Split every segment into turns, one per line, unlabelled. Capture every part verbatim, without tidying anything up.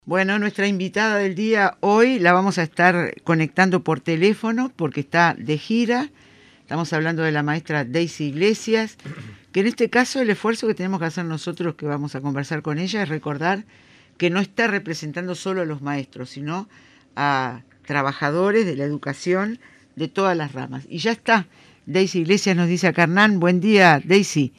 Bueno, nuestra invitada del día hoy la vamos a estar conectando por teléfono porque está de gira. Estamos hablando de la maestra Daisy Iglesias, que en este caso el esfuerzo que tenemos que hacer nosotros que vamos a conversar con ella es recordar que no está representando solo a los maestros, sino a trabajadores de la educación de todas las ramas. Y ya está, Daisy Iglesias nos dice acá Hernán, buen día, Daisy.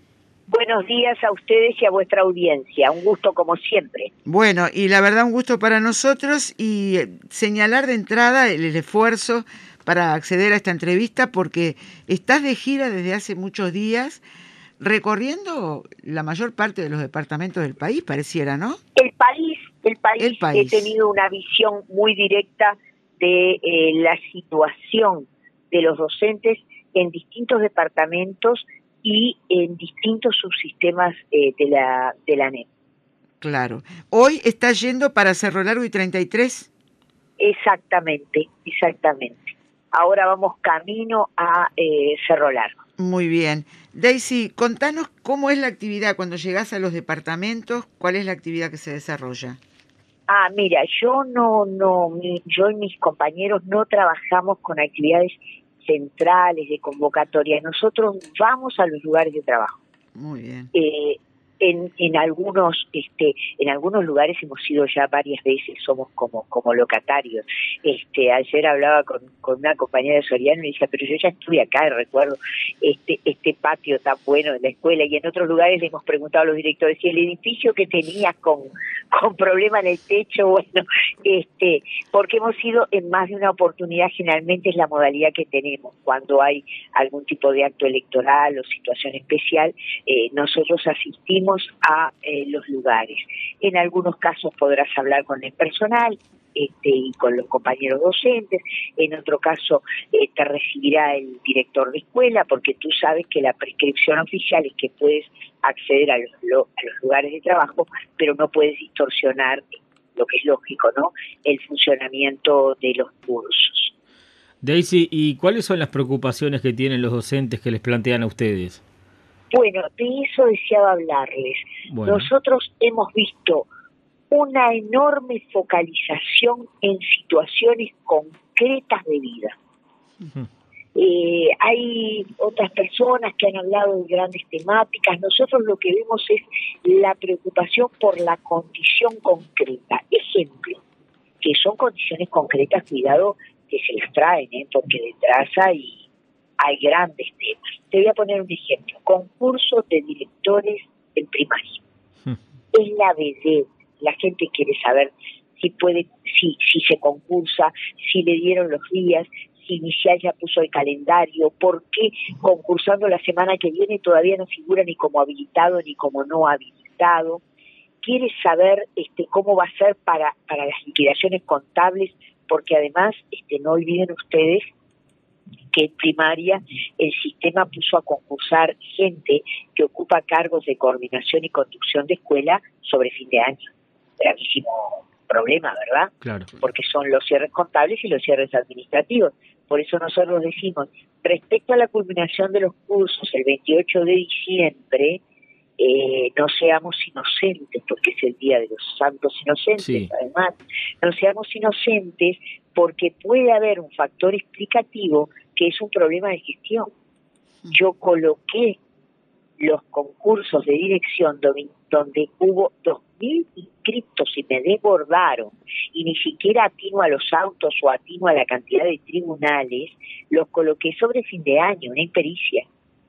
Buenos días a ustedes y a vuestra audiencia, un gusto como siempre.
Bueno, y la verdad un gusto para nosotros y señalar de entrada el, el esfuerzo para acceder a esta entrevista porque estás de gira desde hace muchos días recorriendo la mayor parte de los departamentos del país, pareciera, ¿no?
El país, el país,
el país.
He tenido una visión muy directa de eh, la situación de los docentes en distintos departamentos y en distintos subsistemas eh, de la de la N E P.
Claro. Hoy está yendo para Cerro Largo y treinta y tres.
Exactamente, exactamente. Ahora vamos camino a eh, Cerro Largo.
Muy bien. Daisy, contanos cómo es la actividad cuando llegás a los departamentos, cuál es la actividad que se desarrolla.
Ah, mira, yo no, no, mi, yo y mis compañeros no trabajamos con actividades centrales de convocatoria. Nosotros vamos a los lugares de trabajo.
Muy bien.
Eh, en, en algunos, este, en algunos lugares hemos ido ya varias veces, somos como, como locatarios. Este, ayer hablaba con, con una compañera de Soriano y decía, pero yo ya estuve acá, recuerdo este, este patio tan bueno de la escuela, y en otros lugares le hemos preguntado a los directores si el edificio que tenías con, con problema en el techo, bueno, este, porque hemos ido en más de una oportunidad, generalmente es la modalidad que tenemos, cuando hay algún tipo de acto electoral o situación especial, eh, nosotros asistimos a eh, los lugares. En algunos casos podrás hablar con el personal este, y con los compañeros docentes, en otro caso eh, te recibirá el director de escuela, porque tú sabes que la prescripción oficial es que puedes acceder a los, lo, a los lugares de trabajo, pero no puedes distorsionar, lo que es lógico, ¿no?, el funcionamiento de los cursos.
Daisy, ¿y cuáles son las preocupaciones que tienen los docentes que les plantean a ustedes?
Bueno, de eso deseaba hablarles. Bueno. Nosotros hemos visto una enorme focalización en situaciones concretas de vida. Uh-huh. Eh, hay otras personas que han hablado de grandes temáticas. Nosotros lo que vemos es la preocupación por la condición concreta. Ejemplo, que son condiciones concretas, cuidado que se las traen, ¿eh? Porque detrás hay hay grandes temas. Te voy a poner un ejemplo. Concursos de directores en primaria. Hmm. Es la vedette. La gente quiere saber si puede, si, si se concursa, si le dieron los días, si Inicial ya puso el calendario, por qué concursando la semana que viene todavía no figura ni como habilitado ni como no habilitado. Quiere saber este, cómo va a ser para, para las liquidaciones contables, porque además, este, no olviden ustedes que en primaria el sistema puso a concursar gente que ocupa cargos de coordinación y conducción de escuela sobre fin de año. Gravísimo problema, ¿verdad?
Claro.
Porque son los cierres contables y los cierres administrativos. Por eso nosotros decimos, respecto a la culminación de los cursos el veintiocho de diciembre, eh, no seamos inocentes, porque es el Día de los Santos Inocentes, sí. Además, no seamos inocentes porque puede haber un factor explicativo que es un problema de gestión. Yo coloqué los concursos de dirección donde, donde hubo dos mil inscriptos y me desbordaron, y ni siquiera atino a los autos o atino a la cantidad de tribunales, los coloqué sobre fin de año, una impericia.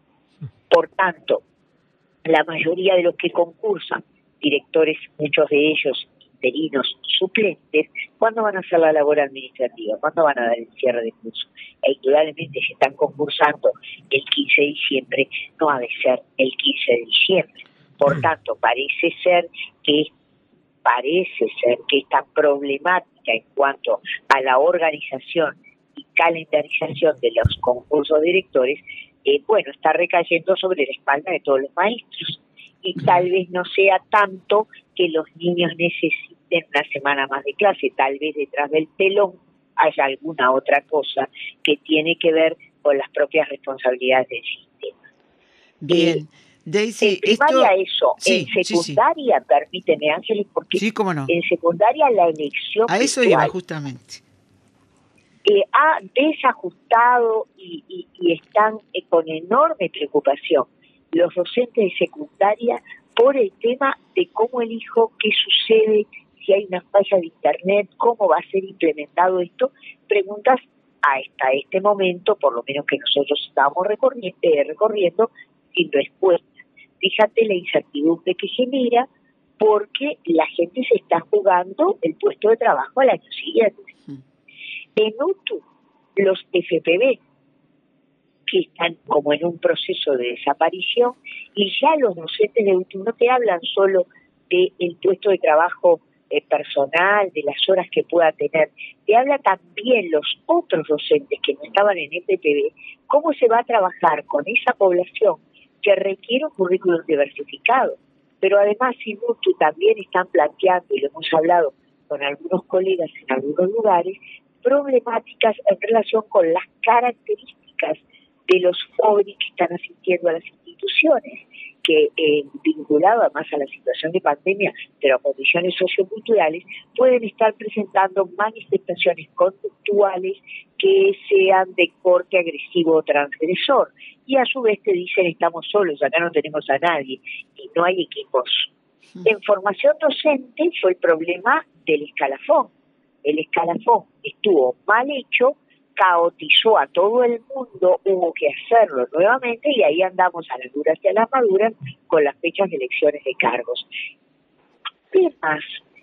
Por tanto, la mayoría de los que concursan, directores, muchos de ellos interinos suplentes, ¿cuándo van a hacer la labor administrativa? ¿Cuándo van a dar el cierre de curso? E indudablemente, si están concursando el quince de diciembre, no ha de ser el quince de diciembre. Por tanto, parece ser que parece ser que esta problemática en cuanto a la organización y calendarización de los concursos de directores, eh, bueno, está recayendo sobre la espalda de todos los maestros. Y tal vez no sea tanto que los niños necesiten una semana más de clase, tal vez detrás del telón haya alguna otra cosa que tiene que ver con las propias responsabilidades del sistema.
Bien,
Eh,
Daisy,
en primaria
esto...
eso,
sí,
en secundaria, sí, sí. Permíteme Ángeles, porque
sí, cómo no.
en secundaria la elección
a eso
virtual,
iba justamente.
Eh, ha desajustado y, y, y están eh, con enorme preocupación los docentes de secundaria por el tema de cómo elijo, qué sucede, si hay una falla de internet, cómo va a ser implementado esto, preguntas hasta este momento, por lo menos que nosotros estamos recorriendo, eh, recorriendo sin respuesta. Fíjate la incertidumbre que genera, porque la gente se está jugando el puesto de trabajo al año siguiente. En U T U, los F P V, que están como en un proceso de desaparición, y ya los docentes de U T U no te hablan solo del puesto de trabajo eh, personal, de las horas que pueda tener, te habla también los otros docentes que no estaban en F P V, cómo se va a trabajar con esa población que requiere un currículum diversificado. Pero además en U T U también están planteando, y lo hemos hablado con algunos colegas en algunos lugares, problemáticas en relación con las características de los jóvenes que están asistiendo a las instituciones, que eh, vinculado además a la situación de pandemia, pero a condiciones socioculturales, pueden estar presentando manifestaciones conductuales que sean de corte agresivo o transgresor. Y a su vez te dicen, estamos solos, acá no tenemos a nadie, y no hay equipos. En formación docente fue el problema del escalafón. El escalafón estuvo mal hecho, caotizó a todo el mundo, hubo que hacerlo nuevamente y ahí andamos a las duras y a las maduras con las fechas de elecciones de cargos. Temas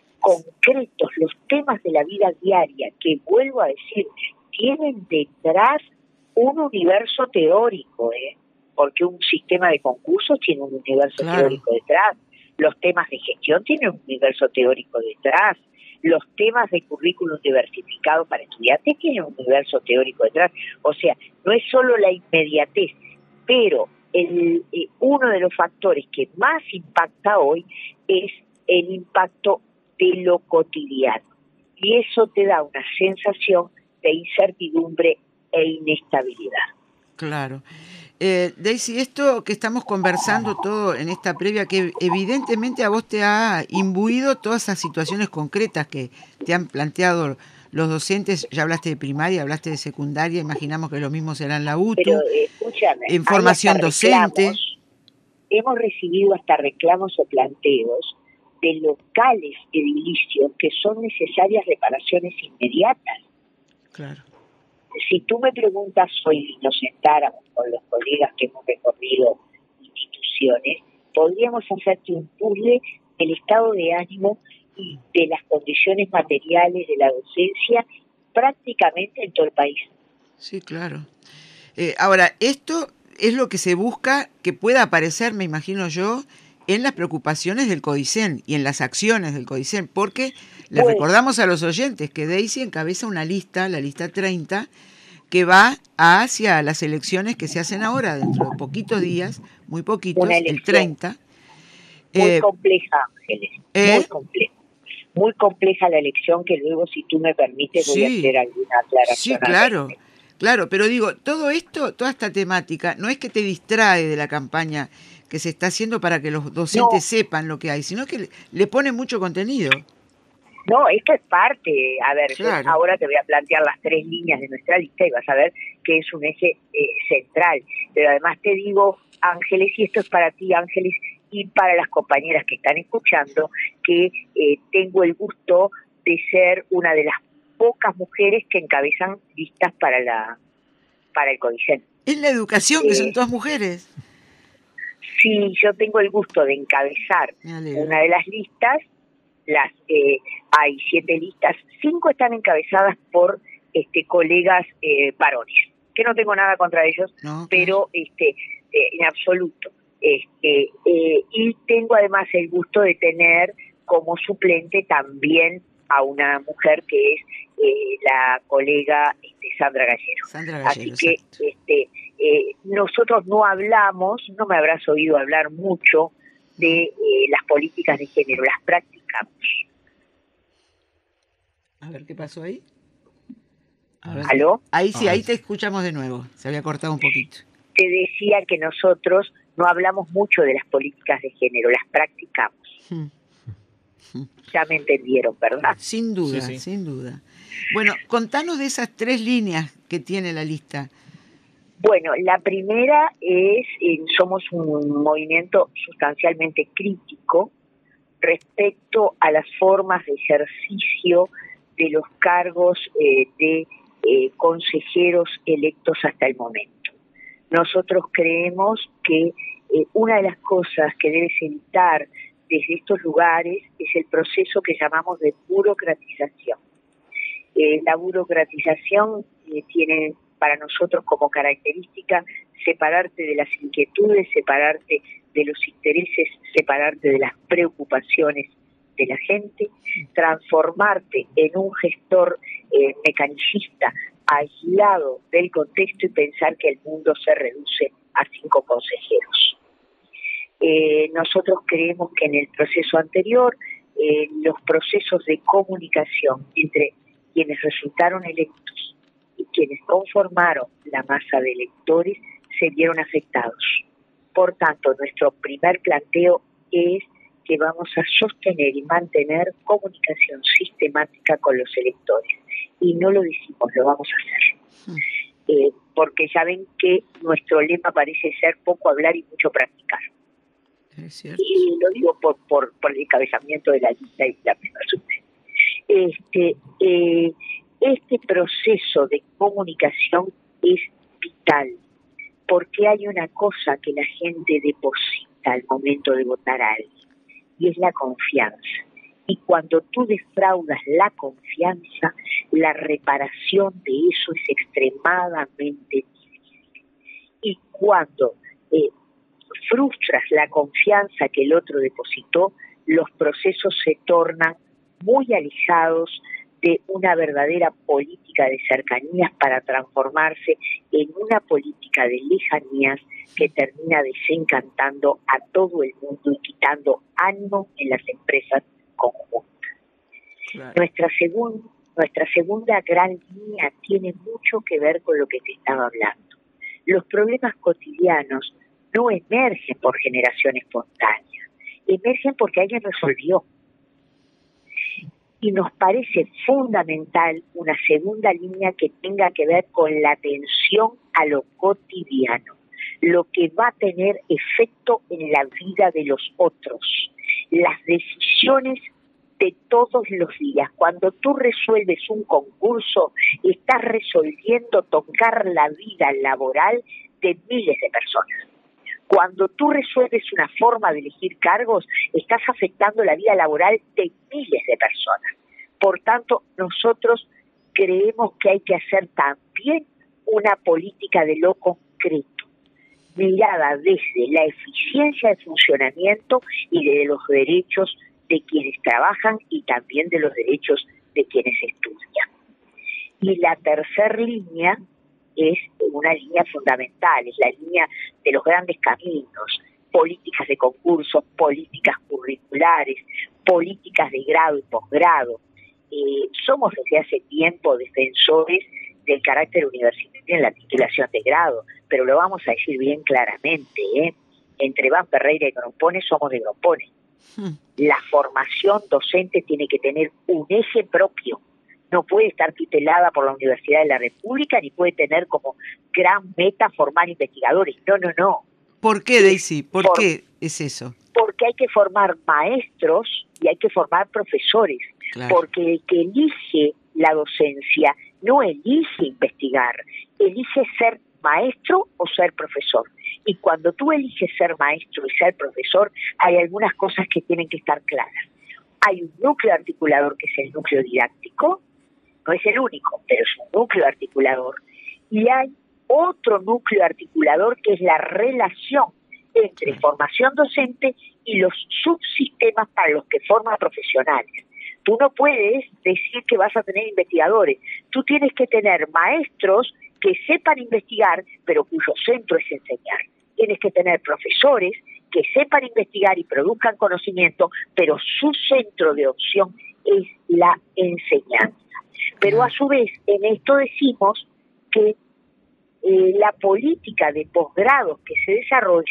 concretos, los temas de la vida diaria, que vuelvo a decir, tienen detrás un universo teórico, ¿eh? Porque un sistema de concursos tiene un universo claro. teórico detrás, los temas de gestión tienen un universo teórico detrás, los temas de currículum diversificado para estudiantes tienen un universo teórico detrás. O sea, no es solo la inmediatez, pero el, eh, uno de los factores que más impacta hoy es el impacto de lo cotidiano. Y eso te da una sensación de incertidumbre e inestabilidad.
Claro. Eh, Daisy, esto que estamos conversando todo en esta previa, que evidentemente a vos te ha imbuido todas esas situaciones concretas que te han planteado los docentes, ya hablaste de primaria, hablaste de secundaria, imaginamos que lo mismo será en la U T U,
pero escúchame,
en formación docente.
Hemos recibido hasta reclamos o planteos de locales edilicios que son necesarias reparaciones inmediatas.
Claro.
Si tú me preguntas hoy y nos sentáramos con los colegas que hemos recorrido instituciones, podríamos hacerte un puzzle del estado de ánimo y de las condiciones materiales de la docencia prácticamente en todo el país.
Sí, claro. Eh, ahora, esto es lo que se busca que pueda aparecer, me imagino yo, en las preocupaciones del CODICEN y en las acciones del CODICEN, porque les bueno. recordamos a los oyentes que Daisy encabeza una lista, la lista treinta, que va hacia las elecciones que se hacen ahora, dentro de poquitos días, muy poquitos, el treinta.
Muy eh, compleja, Ángeles, eh, muy compleja. Muy compleja la elección, que luego, si tú me permites, sí, voy a hacer alguna aclaración.
Sí, claro, claro, pero digo, todo esto, toda esta temática, no es que te distrae de la campaña que se está haciendo para que los docentes no. sepan lo que hay, sino que le, le pone mucho contenido.
No, esto es parte, a ver, claro. yo ahora te voy a plantear las tres líneas de nuestra lista y vas a ver que es un eje eh, central, pero además te digo, Ángeles, y esto es para ti, Ángeles, y para las compañeras que están escuchando, que eh, tengo el gusto de ser una de las pocas mujeres que encabezan listas para la para el CODICEN.
En la educación, eh, que son todas mujeres.
Sí, yo tengo el gusto de encabezar una de las listas. Las eh, hay siete listas, cinco están encabezadas por este colegas eh, varones, que no tengo nada contra ellos, no, pero este eh, en absoluto. Este eh, y tengo además el gusto de tener como suplente también a una mujer que es eh, la colega este, Sandra Gallero.
Sandra Gallero.
Así que este eh, nosotros no hablamos, no me habrás oído hablar mucho de eh, las políticas de género, las practicamos.
A ver, ¿qué pasó ahí? A ver,
¿Aló?
Ahí sí, ahí te escuchamos de nuevo, se había cortado un poquito.
Te decía que nosotros no hablamos mucho de las políticas de género, las practicamos. Hmm. Ya me entendieron, ¿verdad?
Sin duda, sí, sí. sin duda. Bueno, contanos de esas tres líneas que tiene la lista.
Bueno, la primera es, eh, somos un movimiento sustancialmente crítico respecto a las formas de ejercicio de los cargos eh, de eh, consejeros electos hasta el momento. Nosotros creemos que eh, una de las cosas que debes evitar desde estos lugares es el proceso que llamamos de burocratización. Eh, la burocratización eh, tiene para nosotros como característica separarte de las inquietudes, separarte de los intereses, separarte de las preocupaciones de la gente, transformarte en un gestor eh, mecanicista aislado del contexto y pensar que el mundo se reduce a cinco consejeros. Eh, nosotros creemos que en el proceso anterior, eh, los procesos de comunicación entre quienes resultaron electos y quienes conformaron la masa de electores se vieron afectados. Por tanto, nuestro primer planteo es que vamos a sostener y mantener comunicación sistemática con los electores. Y no lo decimos, lo vamos a hacer. Eh, porque ya ven que nuestro lema parece ser poco hablar y mucho practicar. Y lo digo por, por, por el encabezamiento de la lista y la misma suerte. Este, eh, este proceso de comunicación es vital, porque hay una cosa que la gente deposita al momento de votar a alguien, y es la confianza. Y cuando tú defraudas la confianza, la reparación de eso es extremadamente difícil. Y cuando eh, frustras la confianza que el otro depositó, los procesos se tornan muy alejados de una verdadera política de cercanías para transformarse en una política de lejanías que termina desencantando a todo el mundo y quitando ánimo en las empresas conjuntas. Claro. Nuestra, segun, nuestra segunda gran línea tiene mucho que ver con lo que te estaba hablando. Los problemas cotidianos no emergen por generación espontánea, emergen porque alguien resolvió. Y nos parece fundamental una segunda línea que tenga que ver con la atención a lo cotidiano, lo que va a tener efecto en la vida de los otros, las decisiones de todos los días. Cuando tú resuelves un concurso, estás resolviendo tocar la vida laboral de miles de personas. Cuando tú resuelves una forma de elegir cargos, estás afectando la vida laboral de miles de personas. Por tanto, nosotros creemos que hay que hacer también una política de lo concreto, mirada desde la eficiencia de funcionamiento y de los derechos de quienes trabajan y también de los derechos de quienes estudian. Y la tercera línea es una línea fundamental, es la línea de los grandes caminos, políticas de concursos, políticas curriculares, políticas de grado y posgrado. Eh, somos desde hace tiempo defensores del carácter universitario en la titulación de grado, pero lo vamos a decir bien claramente, ¿eh? Entre Iván Ferreira y Grompone somos de Grompone. Hmm. La formación docente tiene que tener un eje propio. No puede estar tutelada por la Universidad de la República ni puede tener como gran meta formar investigadores. No, no, no.
¿Por qué, Daisy? ¿Por, ¿Por qué es eso?
Porque hay que formar maestros y hay que formar profesores. Claro. Porque el que elige la docencia no elige investigar, elige ser maestro o ser profesor. Y cuando tú eliges ser maestro y ser profesor, hay algunas cosas que tienen que estar claras. Hay un núcleo articulador que es el núcleo didáctico, no es el único, pero es un núcleo articulador. Y hay otro núcleo articulador que es la relación entre formación docente y los subsistemas para los que forma profesionales. Tú no puedes decir que vas a tener investigadores, tú tienes que tener maestros que sepan investigar, pero cuyo centro es enseñar. Tienes que tener profesores que sepan investigar y produzcan conocimiento, pero su centro de opción es la enseñanza. Pero a su vez, en esto decimos que eh, la política de posgrados que se desarrolle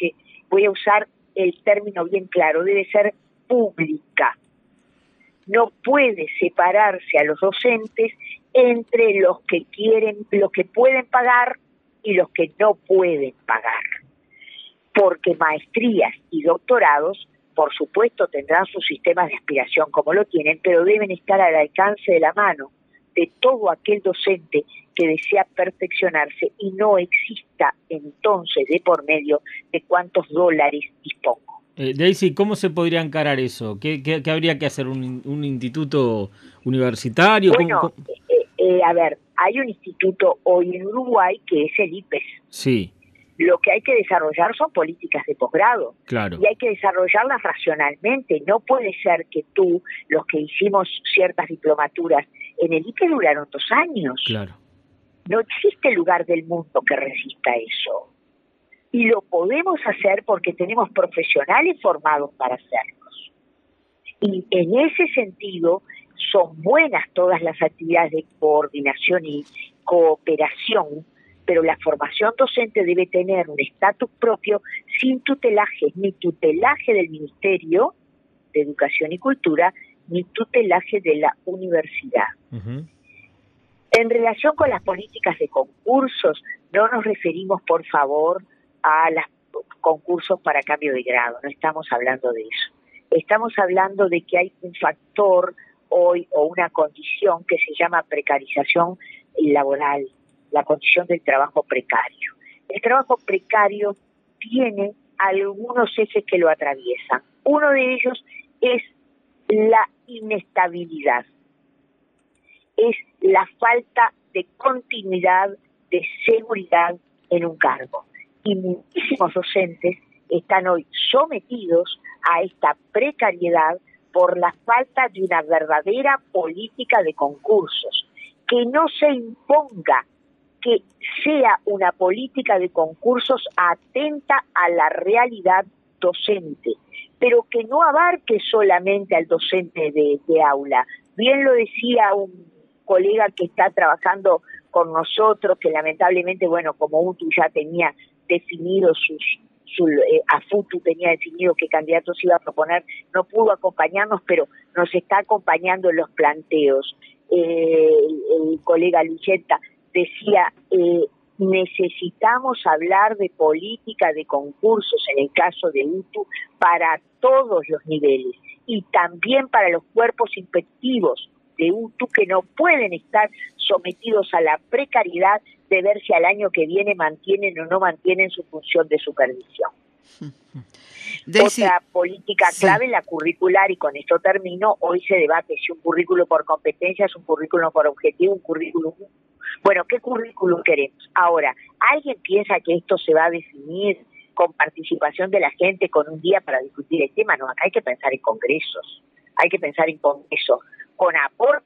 voy a usar el término bien claro, debe ser pública. No puede separarse a los docentes entre los que quieren, los que pueden pagar y los que no pueden pagar. Porque maestrías y doctorados, por supuesto, tendrán sus sistemas de aspiración como lo tienen, pero deben estar al alcance de la mano de todo aquel docente que desea perfeccionarse y no exista entonces de por medio de cuántos dólares dispongo.
Eh, Daisy, ¿cómo se podría encarar eso? ¿Qué, qué, qué habría que hacer? ¿Un, un instituto universitario?
Bueno,
¿Cómo, cómo?
Eh, eh, a ver, hay un instituto hoy en Uruguay que es el I P E S.
Sí.
Lo que hay que desarrollar son políticas de posgrado.
Claro.
Y hay que desarrollarlas racionalmente. No puede ser que tú, los que hicimos ciertas diplomaturas, en el I P E duraron dos años.
Claro.
No existe lugar del mundo que resista eso. Y lo podemos hacer porque tenemos profesionales formados para hacerlos. Y en ese sentido, son buenas todas las actividades de coordinación y cooperación, pero la formación docente debe tener un estatus propio sin tutelaje, ni tutelaje del Ministerio de Educación y Cultura, ni tutelaje de la universidad.
Uh-huh.
En relación con las políticas de concursos, no nos referimos, por favor, a los concursos para cambio de grado, no estamos hablando de eso. Estamos hablando de que hay un factor hoy o una condición que se llama precarización laboral, la condición del trabajo precario. El trabajo precario tiene algunos ejes que lo atraviesan. Uno de ellos es la inestabilidad, es la falta de continuidad, de seguridad en un cargo. Y muchísimos docentes están hoy sometidos a esta precariedad por la falta de una verdadera política de concursos, que no se imponga, que sea una política de concursos atenta a la realidad docente, pero que no abarque solamente al docente de, de aula. Bien lo decía un colega que está trabajando con nosotros, que lamentablemente, bueno, como U T U ya tenía definido sus, su, eh, a FUTU tenía definido qué candidatos iba a proponer, no pudo acompañarnos, pero nos está acompañando en los planteos. Eh, el, el colega Lucheta decía, eh, necesitamos hablar de política de concursos en el caso de U T U para todos los niveles y también para los cuerpos inspectivos de U T U que no pueden estar sometidos a la precariedad de ver si al año que viene mantienen o no mantienen su función de supervisión. Daisy, otra política clave, sí, la curricular, y con esto termino. Hoy se debate si un currículo por competencias, un currículo por objetivo, un currículum. Bueno, ¿qué currículum queremos? Ahora, ¿alguien piensa que esto se va a definir con participación de la gente, con un día para discutir el tema? No, acá hay que pensar en congresos, hay que pensar en congresos, con aporte.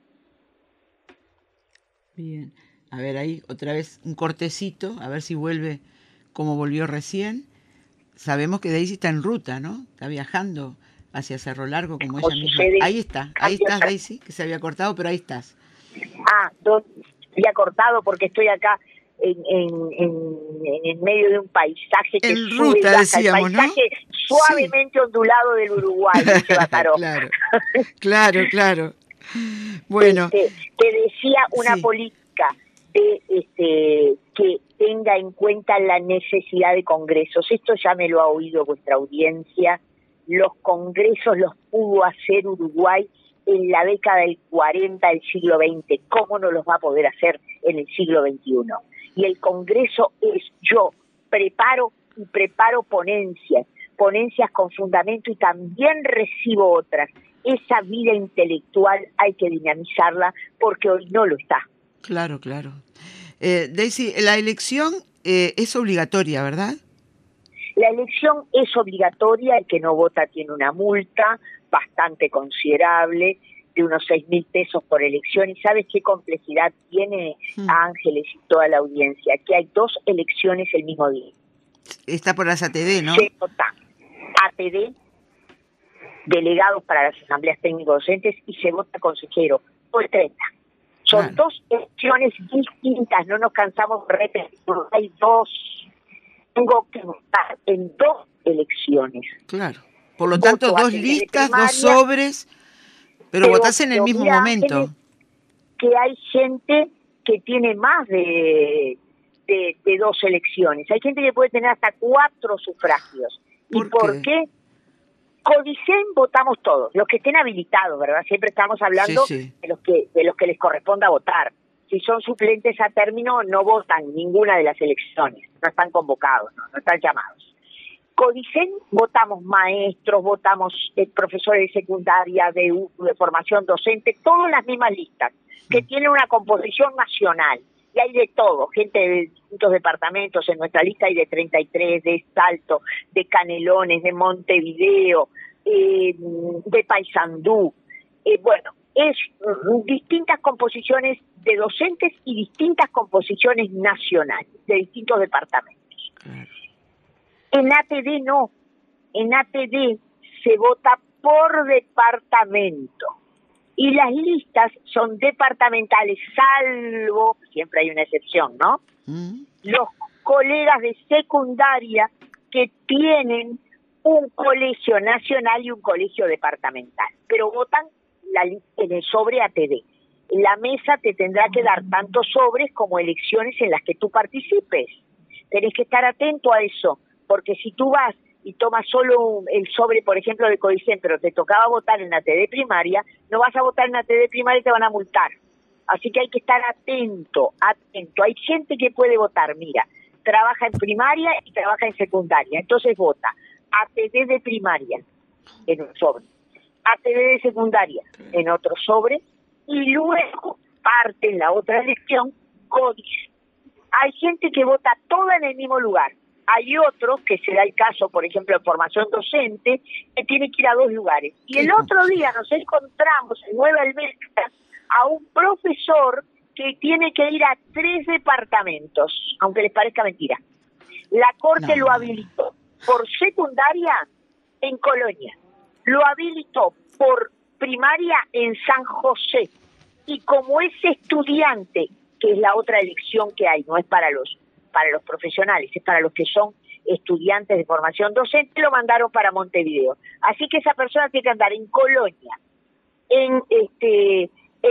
Bien, a ver ahí otra vez un cortecito, a ver si vuelve como volvió recién. Sabemos que Daisy está en ruta, ¿no? Está viajando hacia Cerro Largo como ella misma. Ahí está, ahí estás, Daisy, que se había cortado, pero ahí estás.
Ah, no, había cortado porque estoy acá en, en, en, en medio de un paisaje que
en
sube
ruta,
y baja,
decíamos,
el paisaje
¿no?
Suavemente sí. ondulado del Uruguay, dice Bataró.
Claro, claro, claro. Bueno,
este, te decía una
sí.
política de este que tenga en cuenta la necesidad de congresos. Esto ya me lo ha oído vuestra audiencia. Los congresos los pudo hacer Uruguay en la década del cuarenta del siglo veinte. ¿Cómo no los va a poder hacer en el siglo veintiuno? Y el congreso es yo preparo y preparo ponencias, ponencias con fundamento y también recibo otras. Esa vida intelectual hay que dinamizarla porque hoy no lo está.
Claro, claro. Eh, Daisy, la elección eh, es obligatoria, ¿verdad?
La elección es obligatoria, el que no vota tiene una multa bastante considerable de unos seis mil pesos por elección. ¿Y sabes qué complejidad tiene, hmm. Ángeles y toda la audiencia? Que hay dos elecciones el mismo día.
Está por las A T D, ¿no?
Se vota A T D, delegados para las asambleas técnico-docentes, y se vota consejero, por treinta. Son claro. dos elecciones distintas, no nos cansamos de repetir, hay dos. Tengo que votar en dos elecciones.
Claro. Por lo
Voto
tanto,
a
dos
T D de
listas,
primaria,
dos sobres, pero, pero votás en el mismo
mira,
momento.
Ángeles, que hay gente que tiene más de, de, de dos elecciones. Hay gente que puede tener hasta cuatro sufragios.
¿Por
¿Y por
qué?
qué? Codicen votamos todos, los que estén habilitados, ¿verdad? Siempre estamos hablando
sí, sí.
de los que de los que les corresponda votar. Si son suplentes a término, no votan ninguna de las elecciones, no están convocados, no, no están llamados. Codicen votamos maestros, votamos eh, profesores de secundaria, de, de formación docente, todas las mismas listas, que tienen una composición nacional. Y hay de todo, gente de distintos departamentos, en nuestra lista hay de treinta y tres, de Salto, de Canelones, de Montevideo, eh, de Paysandú. Eh, bueno, es uh, distintas composiciones de docentes y distintas composiciones nacionales, de distintos departamentos.
Claro.
En A T D no, en A T D se vota por departamento. Y las listas son departamentales, salvo, siempre hay una excepción, ¿no? Mm. Los colegas de secundaria que tienen un colegio nacional y un colegio departamental, pero votan la, en el sobre A T D. La mesa te tendrá que dar tantos sobres como elecciones en las que tú participes. Tenés que estar atento a eso, porque si tú vas y tomas solo el sobre, por ejemplo, de Codicen, pero te tocaba votar en A T D primaria, no vas a votar en A T D primaria y te van a multar. Así que hay que estar atento, atento. Hay gente que puede votar, mira, trabaja en primaria y trabaja en secundaria, entonces vota A T D de primaria en un sobre, A T D de secundaria en otro sobre, y luego parte en la otra elección Codicen. Hay gente que vota toda en el mismo lugar. Hay otros, que será el caso, por ejemplo, de formación docente, que tiene que ir a dos lugares. Y el otro día nos encontramos en Nueva Alberta a un profesor que tiene que ir a tres departamentos, aunque les parezca mentira. La Corte no. lo habilitó por secundaria en Colonia, lo habilitó por primaria en San José, y como es estudiante, que es la otra elección que hay, no es para los para los profesionales, es para los que son estudiantes de formación docente, lo mandaron para Montevideo. Así que esa persona tiene que andar en Colonia, en este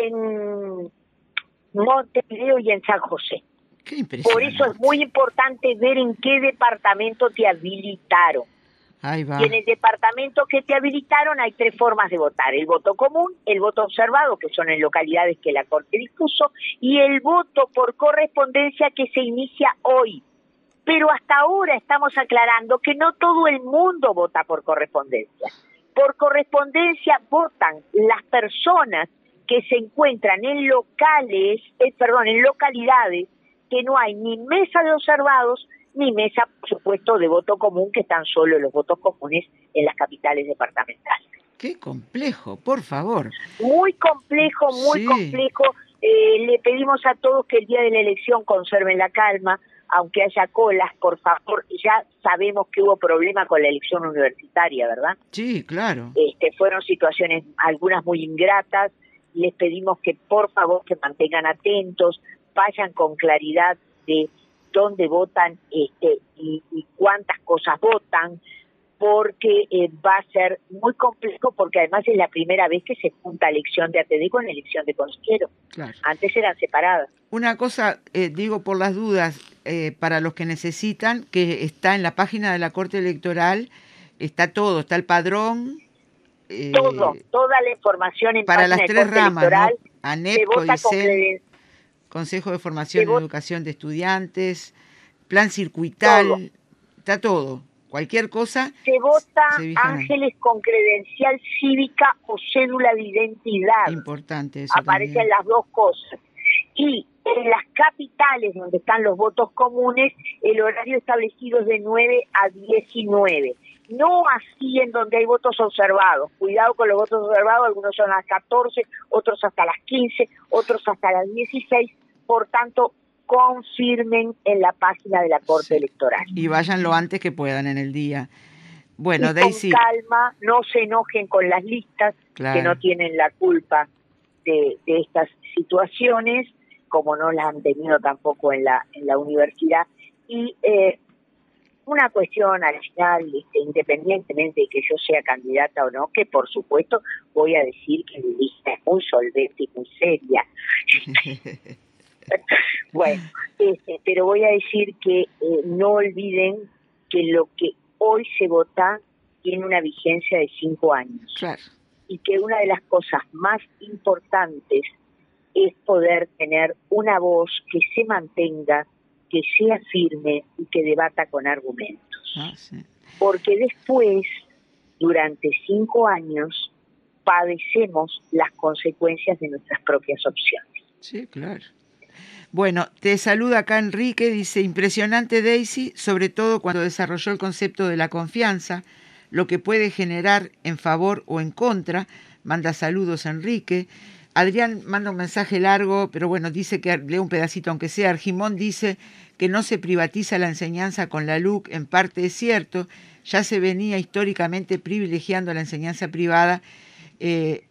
en Montevideo y en San José.
Qué impresionante.
Por eso es muy importante ver en qué departamento te habilitaron.
Ahí va.
Y en el departamento que te habilitaron hay tres formas de votar: el voto común, el voto observado, que son en localidades que la Corte dispuso, y el voto por correspondencia, que se inicia hoy. Pero hasta ahora estamos aclarando que no todo el mundo vota por correspondencia. Por correspondencia votan las personas que se encuentran en locales, eh, perdón, en localidades que no hay ni mesa de observados ni mesa, por supuesto, de voto común, que están solo los votos comunes en las capitales departamentales.
Qué complejo, por favor.
Muy complejo, muy sí. complejo. Eh, le pedimos a todos que el día de la elección conserven la calma, aunque haya colas, por favor. Ya sabemos que hubo problema con la elección universitaria, ¿verdad?
Sí, claro.
Este, fueron situaciones, algunas muy ingratas. Les pedimos que, por favor, que mantengan atentos, vayan con claridad de dónde votan este y, y cuántas cosas votan, porque eh, va a ser muy complejo, porque además es la primera vez que se junta elección de A T D con elección de consejero.
Claro.
Antes eran separadas.
Una cosa, eh, digo por las dudas, eh, para los que necesitan, que está en la página de la Corte Electoral, está todo, está el padrón.
Eh, todo, toda la información en
para las
página
tres
de Corte
ramas,
Electoral,
¿no? ANEP, Codicen, Consejo de Formación y Educación de Estudiantes, Plan Circuital, todo. Está todo. Cualquier cosa.
Se vota, se Ángeles, con credencial cívica o cédula de identidad.
Importante eso.
Aparecen
también.
Las dos cosas. Y en las capitales, donde están los votos comunes, el horario establecido es de nueve a diecinueve. No así en donde hay votos observados. Cuidado con los votos observados, algunos son a las catorce, otros hasta las quince, otros hasta las dieciséis. Por tanto, confirmen en la página de la Corte sí. Electoral.
Y vayan lo antes que puedan en el día. Bueno,
y
Daisy.
Con calma, no se enojen con las listas, claro. que no tienen la culpa de, de estas situaciones, como no las han tenido tampoco en la, en la universidad. Y eh, una cuestión al final, este, independientemente de que yo sea candidata o no, que por supuesto voy a decir que mi lista es muy solvente y muy seria. Bueno, este, pero voy a decir que eh, no olviden que lo que hoy se vota tiene una vigencia de cinco años.
Claro.
Y que una de las cosas más importantes es poder tener una voz que se mantenga, que sea firme y que debata con argumentos.
Ah, sí.
Porque después, durante cinco años, padecemos las consecuencias de nuestras propias opciones.
Sí, claro. Bueno, te saluda acá Enrique, dice, impresionante Daisy, sobre todo cuando desarrolló el concepto de la confianza, lo que puede generar en favor o en contra. Manda saludos Enrique. Adrián manda un mensaje largo, pero bueno, dice que lee un pedacito aunque sea. Argimón dice que no se privatiza la enseñanza con la L U C, en parte es cierto, ya se venía históricamente privilegiando la enseñanza privada, eh,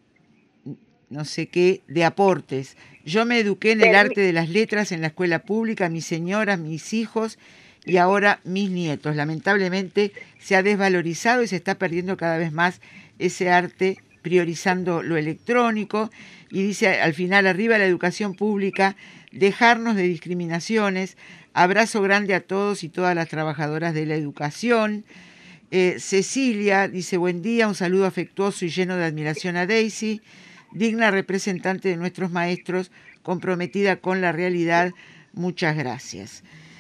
no sé qué, de aportes. Yo me eduqué en el arte de las letras en la escuela pública, mis señoras, mis hijos y ahora mis nietos. Lamentablemente se ha desvalorizado y se está perdiendo cada vez más ese arte, priorizando lo electrónico. Y dice al final, arriba la educación pública, dejarnos de discriminaciones. Abrazo grande a todos y todas las trabajadoras de la educación. Eh, Cecilia dice, buen día, un saludo afectuoso y lleno de admiración a Daisy, digna representante de nuestros maestros, comprometida con la realidad. Muchas gracias.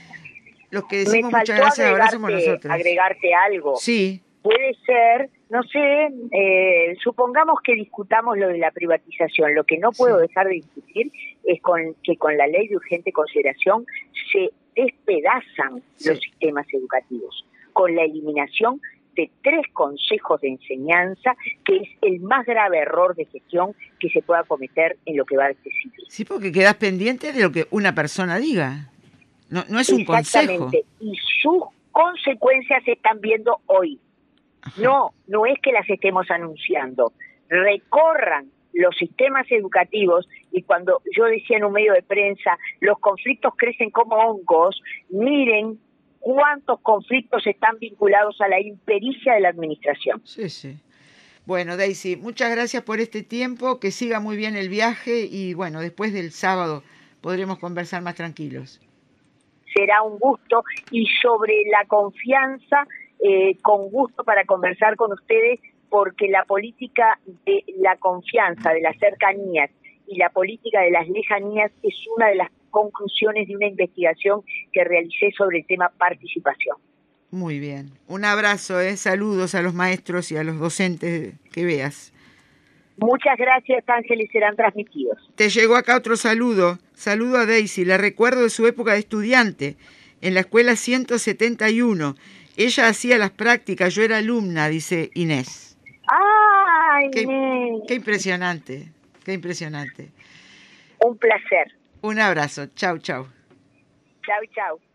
Los que decimos muchas gracias ahora somos nosotros.
Agregarte algo.
Sí.
Puede ser, no sé, eh, supongamos que discutamos lo de la privatización. Lo que no puedo sí. dejar de discutir es con que con la ley de urgente consideración se despedazan sí. los sistemas educativos, con la eliminación de tres consejos de enseñanza, que es el más grave error de gestión que se pueda cometer en lo que va de este siglo.
Sí, porque quedas pendiente de lo que una persona diga. No, no es un consejo.
Exactamente, y sus consecuencias se están viendo hoy. Ajá. No, no es que las estemos anunciando. Recorran los sistemas educativos y cuando yo decía en un medio de prensa, los conflictos crecen como hongos, miren cuántos conflictos están vinculados a la impericia de la administración.
Sí, sí. Bueno, Daisy, muchas gracias por este tiempo, que siga muy bien el viaje y bueno, después del sábado podremos conversar más tranquilos.
Será un gusto y sobre la confianza, eh, con gusto para conversar con ustedes, porque la política de la confianza, de las cercanías y la política de las lejanías es una de las conclusiones de una investigación que realicé sobre el tema participación.
Muy bien. Un abrazo, ¿eh? Saludos a los maestros y a los docentes que veas.
Muchas gracias, Ángeles, serán transmitidos.
Te llegó acá otro saludo. Saludo a Daisy, la recuerdo de su época de estudiante, en la escuela ciento setenta y uno. Ella hacía las prácticas, yo era alumna, dice Inés.
¡Ay,
qué,
Inés!
Qué impresionante, qué impresionante.
Un placer.
Un abrazo, chau, chau.
Chau, chau.